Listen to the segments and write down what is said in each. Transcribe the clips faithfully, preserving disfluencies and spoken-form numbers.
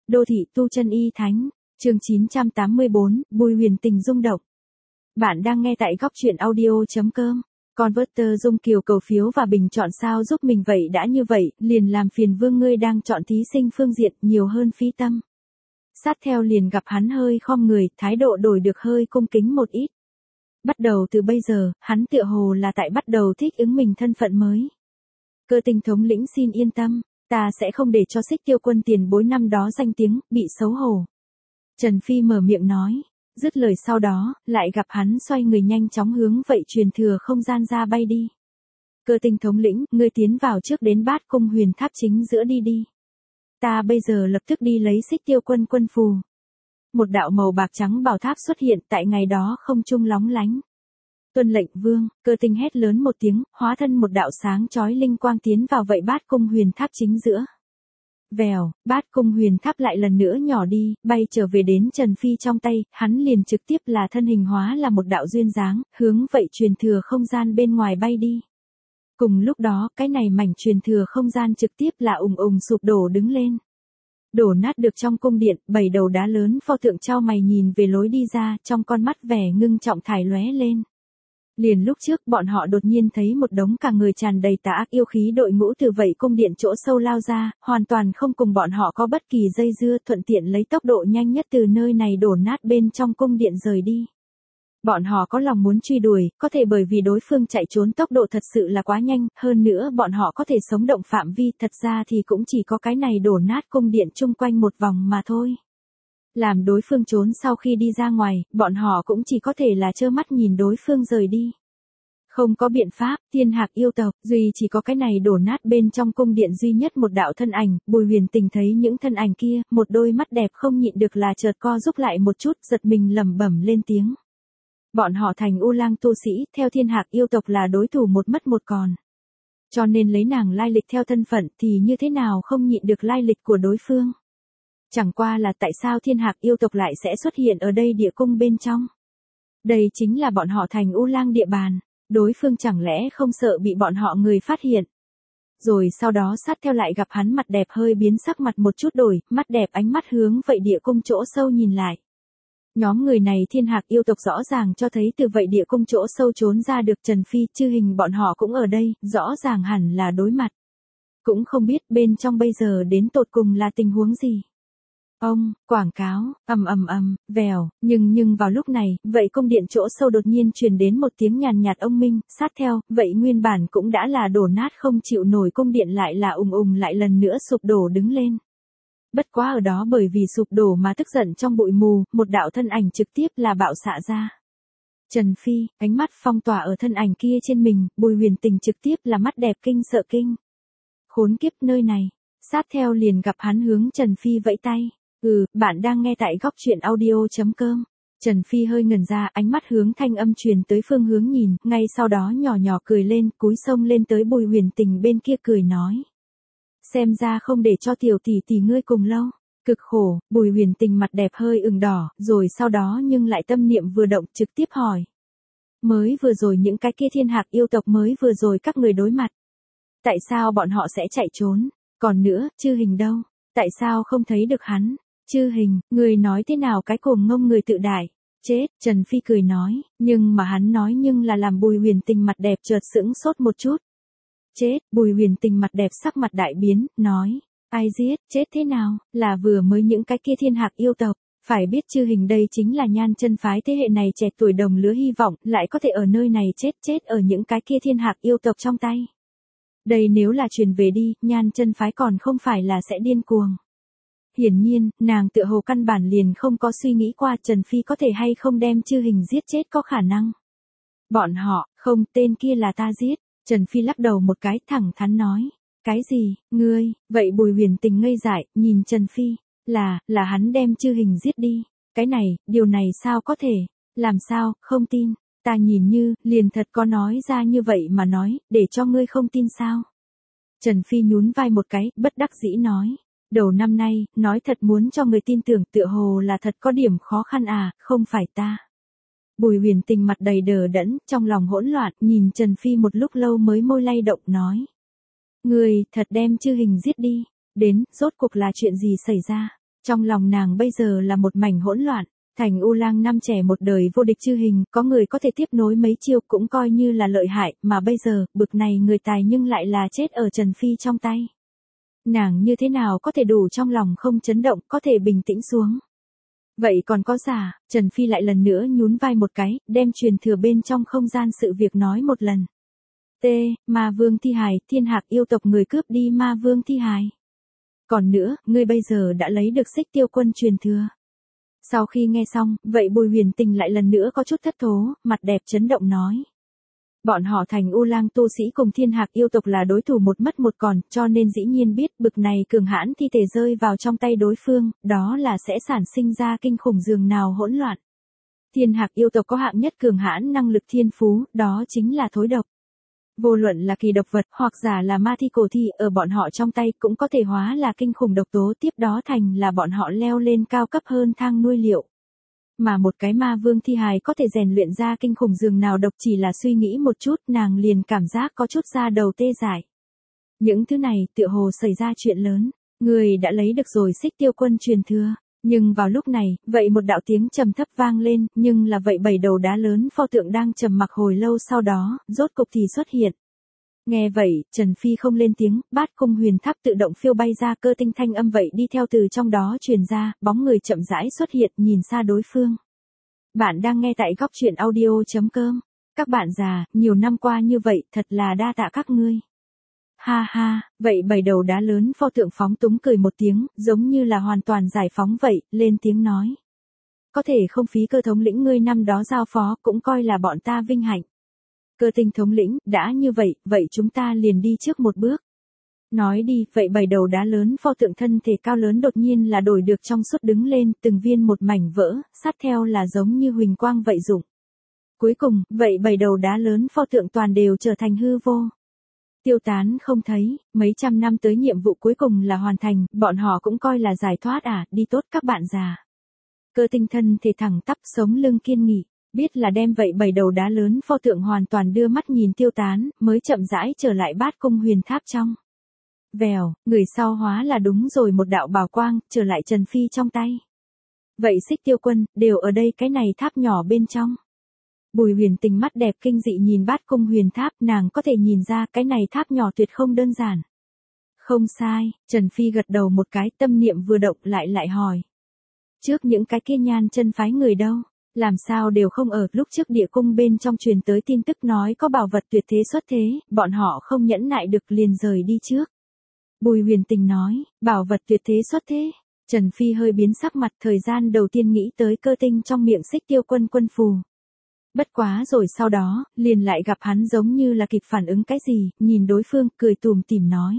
Đô thị tu chân y thánh, chương chín trăm tám mươi bốn, Bùi Huyền Tình rung động. Bạn đang nghe tại góc truyện audio.com. Converter Dung Kiều cầu phiếu và bình chọn sao giúp mình vậy đã như vậy, liền làm phiền Vương ngươi đang chọn thí sinh phương diện nhiều hơn phí tâm. Sát theo liền gặp hắn hơi khom người, thái độ đổi được hơi cung kính một ít. Bắt đầu từ bây giờ, hắn tựa hồ là tại bắt đầu thích ứng mình thân phận mới. Cơ Tình thống lĩnh xin yên tâm, ta sẽ không để cho Xích Tiêu Quân tiền bối năm đó danh tiếng bị xấu hổ. Trần Phi mở miệng nói, dứt lời sau đó, lại gặp hắn xoay người nhanh chóng hướng vậy truyền thừa không gian ra bay đi. Cơ Tình thống lĩnh, ngươi tiến vào trước đến Bát Cung Huyền Tháp chính giữa đi đi. Ta bây giờ lập tức đi lấy Xích Tiêu Quân quân phù. Một đạo màu bạc trắng bảo tháp xuất hiện tại ngày đó không trung lóng lánh. Tuân lệnh vương, Cơ Tình hét lớn một tiếng, hóa thân một đạo sáng chói linh quang tiến vào vậy Bát Cung Huyền Tháp chính giữa. Vèo, Bát Cung Huyền Tháp lại lần nữa nhỏ đi, bay trở về đến Trần Phi trong tay, hắn liền trực tiếp là thân hình hóa là một đạo duyên dáng, hướng vậy truyền thừa không gian bên ngoài bay đi. Cùng lúc đó, cái này mảnh truyền thừa không gian trực tiếp là ùng ùng sụp đổ đứng lên. Đổ nát được trong cung điện, bảy đầu đá lớn pho tượng trao mày nhìn về lối đi ra, trong con mắt vẻ ngưng trọng thải lóe lên. Liền lúc trước bọn họ đột nhiên thấy một đống cả người tràn đầy tà ác yêu khí đội ngũ từ vậy cung điện chỗ sâu lao ra, hoàn toàn không cùng bọn họ có bất kỳ dây dưa, thuận tiện lấy tốc độ nhanh nhất từ nơi này đổ nát bên trong cung điện rời đi. Bọn họ có lòng muốn truy đuổi, có thể bởi vì đối phương chạy trốn tốc độ thật sự là quá nhanh, hơn nữa bọn họ có thể sống động phạm vi, thật ra thì cũng chỉ có cái này đổ nát cung điện chung quanh một vòng mà thôi. Làm đối phương trốn sau khi đi ra ngoài, bọn họ cũng chỉ có thể là trơ mắt nhìn đối phương rời đi. Không có biện pháp, Thiên Hạc yêu tộc, duy chỉ có cái này đổ nát bên trong cung điện duy nhất một đạo thân ảnh, Bùi Huyền Tình thấy những thân ảnh kia, một đôi mắt đẹp không nhịn được là chợt co rúm lại một chút, giật mình lẩm bẩm lên tiếng. Bọn họ thành U Lang tu sĩ, theo Thiên Hạc yêu tộc là đối thủ một mất một còn. Cho nên lấy nàng lai lịch theo thân phận thì như thế nào không nhịn được lai lịch của đối phương. Chẳng qua là tại sao Thiên Hạc yêu tộc lại sẽ xuất hiện ở đây địa cung bên trong. Đây chính là bọn họ thành U Lang địa bàn, đối phương chẳng lẽ không sợ bị bọn họ người phát hiện. Rồi sau đó sát theo lại gặp hắn mặt đẹp hơi biến sắc mặt một chút đổi, mắt đẹp ánh mắt hướng vậy địa cung chỗ sâu nhìn lại. Nhóm người này Thiên Hạc yêu tộc rõ ràng cho thấy từ vậy địa cung chỗ sâu trốn ra được Trần Phi, Chư Hình bọn họ cũng ở đây, rõ ràng hẳn là đối mặt. Cũng không biết bên trong bây giờ đến tột cùng là tình huống gì. Ông, quảng cáo, ầm ầm ầm, vèo, nhưng nhưng vào lúc này, vậy cung điện chỗ sâu đột nhiên truyền đến một tiếng nhàn nhạt ông minh, sát theo, vậy nguyên bản cũng đã là đổ nát không chịu nổi cung điện lại là ùng ùng lại lần nữa sụp đổ đứng lên. Bất quá ở đó bởi vì sụp đổ mà tức giận trong bụi mù, một đạo thân ảnh trực tiếp là bạo xạ ra. Trần Phi, ánh mắt phong tỏa ở thân ảnh kia trên mình, Bùi Huyền Tình trực tiếp là mắt đẹp kinh sợ kinh. Khốn kiếp nơi này, sát theo liền gặp hắn hướng Trần Phi vẫy tay. Ừ, bạn đang nghe tại góc truyện audio.com. Trần Phi hơi ngẩn ra, ánh mắt hướng thanh âm truyền tới phương hướng nhìn, ngay sau đó nhỏ nhỏ cười lên, cúi xông lên tới Bùi Huyền Tình bên kia cười nói. Xem ra không để cho tiểu tỷ tỷ ngươi cùng lâu. Cực khổ, Bùi Huyền Tình mặt đẹp hơi ửng đỏ, rồi sau đó nhưng lại tâm niệm vừa động trực tiếp hỏi. Mới vừa rồi những cái kia Thiên Hạc yêu tộc mới vừa rồi các người đối mặt. Tại sao bọn họ sẽ chạy trốn? Còn nữa, Chư Hình đâu? Tại sao không thấy được hắn? Chư Hình, người nói thế nào cái cồm ngông người tự đại? Chết, Trần Phi cười nói, nhưng mà hắn nói nhưng là làm Bùi Huyền Tình mặt đẹp chợt sững sốt một chút. Chết, Bùi Huyền Tình mặt đẹp sắc mặt đại biến, nói, ai giết, chết thế nào, là vừa mới những cái kia Thiên Hạc yêu tộc, phải biết Chư Hình đây chính là Nhan chân phái thế hệ này trẻ tuổi đồng lứa hy vọng, lại có thể ở nơi này chết chết ở những cái kia Thiên Hạc yêu tộc trong tay. Đây nếu là truyền về đi, Nhan chân phái còn không phải là sẽ điên cuồng. Hiển nhiên, nàng tựa hồ căn bản liền không có suy nghĩ qua Trần Phi có thể hay không đem Chư Hình giết chết có khả năng. Bọn họ, không, tên kia là ta giết. Trần Phi lắc đầu một cái thẳng thắn nói. Cái gì, ngươi, vậy Bùi Huyền Tình ngây dại, nhìn Trần Phi, là, là hắn đem Chư Hình giết đi. Cái này, điều này sao có thể, làm sao, không tin, ta nhìn như, liền thật có nói ra như vậy mà nói, để cho ngươi không tin sao. Trần Phi nhún vai một cái, bất đắc dĩ nói. Đầu năm nay, nói thật muốn cho người tin tưởng tựa hồ là thật có điểm khó khăn à, không phải ta. Bùi Huyền Tình mặt đầy đờ đẫn, trong lòng hỗn loạn, nhìn Trần Phi một lúc lâu mới môi lay động nói. Người, thật đem Chư Hình giết đi, đến, rốt cuộc là chuyện gì xảy ra, Trong lòng nàng bây giờ là một mảnh hỗn loạn. Thành U Lang năm trẻ một đời vô địch chư hình, có người có thể tiếp nối mấy chiêu cũng coi như là lợi hại, mà bây giờ, bực này người tài nhưng lại là chết ở Trần Phi trong tay. Nàng như thế nào có thể đủ trong lòng không chấn động, có thể bình tĩnh xuống. Vậy còn có giả, Trần Phi lại lần nữa nhún vai một cái, đem truyền thừa bên trong không gian sự việc nói một lần. T. Ma Vương thi hài, Thiên Hạc yêu tộc người cướp đi Ma Vương thi hài. Còn nữa, ngươi bây giờ đã lấy được Xích Tiêu Quân truyền thừa. Sau khi nghe xong, vậy Bùi Huyền Tình lại lần nữa có chút thất thố, mặt đẹp chấn động nói. Bọn họ Thành U Lang tu sĩ cùng Thiên Hạc yêu tộc là đối thủ một mất một còn, cho nên dĩ nhiên biết bực này cường hãn thi thể rơi vào trong tay đối phương, đó là sẽ sản sinh ra kinh khủng dường nào hỗn loạn. Thiên Hạc yêu tộc có hạng nhất cường hãn năng lực thiên phú, đó chính là thối độc. Vô luận là kỳ độc vật hoặc giả là ma thi cổ thi ở bọn họ trong tay cũng có thể hóa là kinh khủng độc tố, tiếp đó thành là bọn họ leo lên cao cấp hơn thang nuôi liệu. Mà một cái ma vương thi hài có thể rèn luyện ra kinh khủng dường nào độc, chỉ là suy nghĩ một chút nàng liền cảm giác có chút da đầu tê dại. Những thứ này tựa hồ xảy ra chuyện lớn, người đã lấy được rồi Xích Tiêu Quân truyền thừa. Nhưng vào lúc này, vậy một đạo tiếng trầm thấp vang lên, nhưng là vậy bảy đầu đá lớn pho tượng đang trầm mặc hồi lâu sau đó, rốt cục thì xuất hiện. Nghe vậy, Trần Phi không lên tiếng, Bát Cung Huyền Tháp tự động phiêu bay ra, cơ tinh thanh âm vậy đi theo từ trong đó truyền ra, bóng người chậm rãi xuất hiện, nhìn xa đối phương. Bạn đang nghe tại góc truyện audio chấm com. Các bạn già, nhiều năm qua như vậy, thật là đa tạ các ngươi. Ha ha, vậy bảy đầu đá lớn pho tượng phóng túng cười một tiếng, giống như là hoàn toàn giải phóng vậy, lên tiếng nói. Có thể không phí Cơ thống lĩnh ngươi năm đó giao phó, cũng coi là bọn ta vinh hạnh. Cơ tinh thống lĩnh, đã như vậy, vậy chúng ta liền đi trước một bước. Nói đi, vậy bảy đầu đá lớn pho tượng thân thể cao lớn đột nhiên là đổi được trong suốt đứng lên, từng viên một mảnh vỡ, sát theo là giống như huỳnh quang vậy dụng. Cuối cùng, vậy bảy đầu đá lớn pho tượng toàn đều trở thành hư vô. Tiêu tán không thấy, mấy trăm năm tới nhiệm vụ cuối cùng là hoàn thành, bọn họ cũng coi là giải thoát à, đi tốt các bạn già. Cơ tinh thân thể thẳng tắp sống lưng kiên nghị, biết là đem vậy bảy đầu đá lớn pho tượng hoàn toàn đưa mắt nhìn tiêu tán, mới chậm rãi trở lại Bát Cung Huyền Tháp trong. Vèo, người sau hóa là đúng rồi một đạo bảo quang, trở lại Trần Phi trong tay. Vậy Xích Tiêu Quân, đều ở đây cái này tháp nhỏ bên trong. Bùi Huyền Tình mắt đẹp kinh dị nhìn Bát Cung Huyền Tháp, nàng có thể nhìn ra cái này tháp nhỏ tuyệt không đơn giản. Không sai, Trần Phi gật đầu một cái, tâm niệm vừa động lại lại hỏi. Trước những cái kia Nhan chân phái người đâu, làm sao đều không ở, lúc trước địa cung bên trong truyền tới tin tức nói có bảo vật tuyệt thế xuất thế, bọn họ không nhẫn nại được liền rời đi trước. Bùi Huyền Tình nói, bảo vật tuyệt thế xuất thế. Trần Phi hơi biến sắc mặt, thời gian đầu tiên nghĩ tới cơ tinh trong miệng Xích Tiêu Quân quân phù. Bất quá rồi sau đó, liền lại gặp hắn giống như là kịp phản ứng cái gì, nhìn đối phương, cười tùm tìm nói.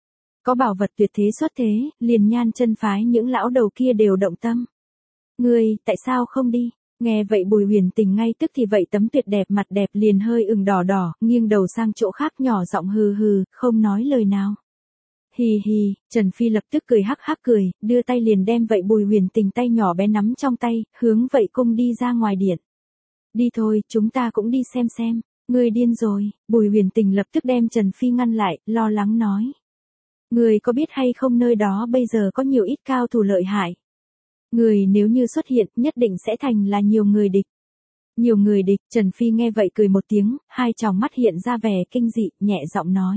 Có bảo vật tuyệt thế xuất thế, liền Nhan chân phái những lão đầu kia đều động tâm. Ngươi, tại sao không đi? Nghe vậy Bùi Huyền Tình ngay tức thì vậy tấm tuyệt đẹp mặt đẹp liền hơi ửng đỏ đỏ, nghiêng đầu sang chỗ khác nhỏ giọng hừ hừ, không nói lời nào. Hì hì, Trần Phi lập tức cười hắc hắc cười, đưa tay liền đem vậy Bùi Huyền Tình tay nhỏ bé nắm trong tay, hướng vậy cung đi ra ngoài điện. Đi thôi, chúng ta cũng đi xem xem. Ngươi điên rồi, Bùi Huyền Tình lập tức đem Trần Phi ngăn lại, lo lắng nói. Ngươi có biết hay không nơi đó bây giờ có nhiều ít cao thủ lợi hại. Người nếu như xuất hiện, nhất định sẽ thành là nhiều người địch. Nhiều người địch, Trần Phi nghe vậy cười một tiếng, hai tròng mắt hiện ra vẻ kinh dị, nhẹ giọng nói.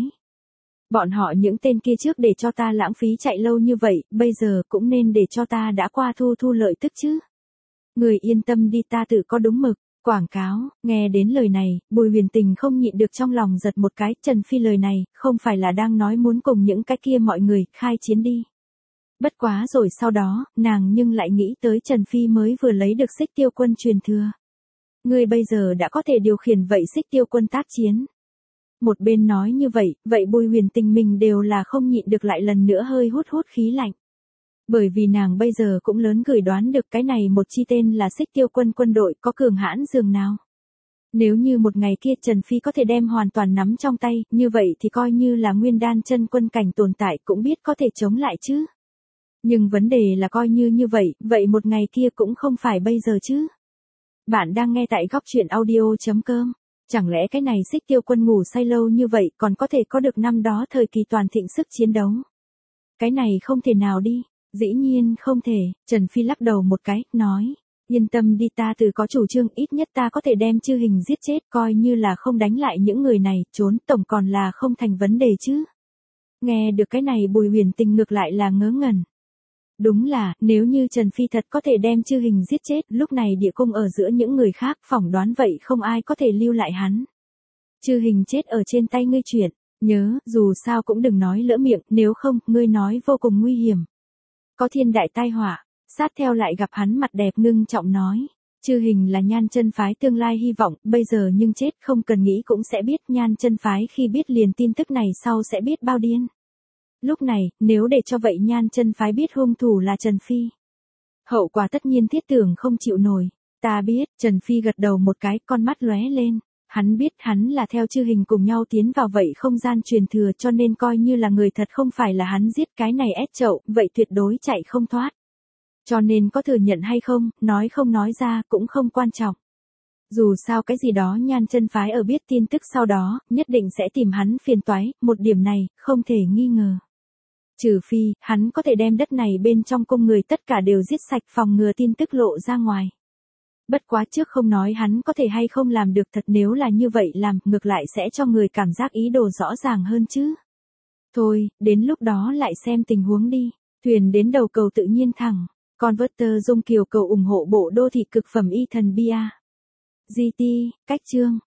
Bọn họ những tên kia trước để cho ta lãng phí chạy lâu như vậy, bây giờ cũng nên để cho ta đã qua thu thu lợi tức chứ. Người yên tâm đi, ta tự có đúng mực. Quảng cáo, nghe đến lời này, Bùi Huyền Tình không nhịn được trong lòng giật một cái, Trần Phi lời này, không phải là đang nói muốn cùng những cái kia mọi người, khai chiến đi. Bất quá rồi sau đó, nàng nhưng lại nghĩ tới Trần Phi mới vừa lấy được Xích Tiêu Quân truyền thừa. Ngươi bây giờ đã có thể điều khiển vậy Xích Tiêu Quân tác chiến. Một bên nói như vậy, vậy Bùi Huyền Tình mình đều là không nhịn được lại lần nữa hơi hút hút khí lạnh. Bởi vì nàng bây giờ cũng lớn gửi đoán được cái này một chi tên là Xích Tiêu Quân quân đội có cường hãn dường nào. Nếu như một ngày kia Trần Phi có thể đem hoàn toàn nắm trong tay, như vậy thì coi như là nguyên đan chân quân cảnh tồn tại cũng biết có thể chống lại chứ. Nhưng vấn đề là coi như như vậy, vậy một ngày kia cũng không phải bây giờ chứ. Bạn đang nghe tại góc truyện audio chấm com. Chẳng lẽ cái này Xích Tiêu Quân ngủ say lâu như vậy còn có thể có được năm đó thời kỳ toàn thịnh sức chiến đấu. Cái này không thể nào đi. Dĩ nhiên không thể, Trần Phi lắc đầu một cái, nói. Yên tâm đi, ta tự có chủ trương, ít nhất ta có thể đem Chư Hình giết chết, coi như là không đánh lại những người này, trốn tổng còn là không thành vấn đề chứ. Nghe được cái này Bùi Huyền Tình ngược lại là ngớ ngẩn. Đúng là, nếu như Trần Phi thật có thể đem Chư Hình giết chết, lúc này địa cung ở giữa những người khác, phỏng đoán vậy không ai có thể lưu lại hắn. Chư Hình chết ở trên tay ngươi chuyện, nhớ, dù sao cũng đừng nói lỡ miệng, nếu không, ngươi nói vô cùng nguy hiểm. Có thiên đại tai họa, sát theo lại gặp hắn mặt đẹp ngưng trọng nói. Chư Hình là Nhan chân phái tương lai hy vọng, bây giờ nhưng chết không cần nghĩ cũng sẽ biết, Nhan chân phái khi biết liền tin tức này sau sẽ biết bao điên. Lúc này, nếu để cho vậy Nhan chân phái biết hung thủ là Trần Phi, hậu quả tất nhiên thiết tưởng không chịu nổi. Ta biết, Trần Phi gật đầu một cái, con mắt lóe lên. Hắn biết hắn là theo Chư Hình cùng nhau tiến vào vậy không gian truyền thừa, cho nên coi như là người thật không phải là hắn giết cái này ép chậu, vậy tuyệt đối chạy không thoát. Cho nên có thừa nhận hay không, nói không nói ra cũng không quan trọng. Dù sao cái gì đó Nhan chân phái ở biết tin tức sau đó, nhất định sẽ tìm hắn phiền toái, một điểm này, không thể nghi ngờ. Trừ phi, hắn có thể đem đất này bên trong cung người tất cả đều giết sạch, phòng ngừa tin tức lộ ra ngoài. Bất quá trước không nói hắn có thể hay không làm được, thật nếu là như vậy làm, ngược lại sẽ cho người cảm giác ý đồ rõ ràng hơn chứ. Thôi, đến lúc đó lại xem tình huống đi. Thuyền đến đầu cầu tự nhiên thẳng. Converter Dung Kiều cầu ủng hộ bộ đô thị cực phẩm y thần bia. giê tê, cách chương.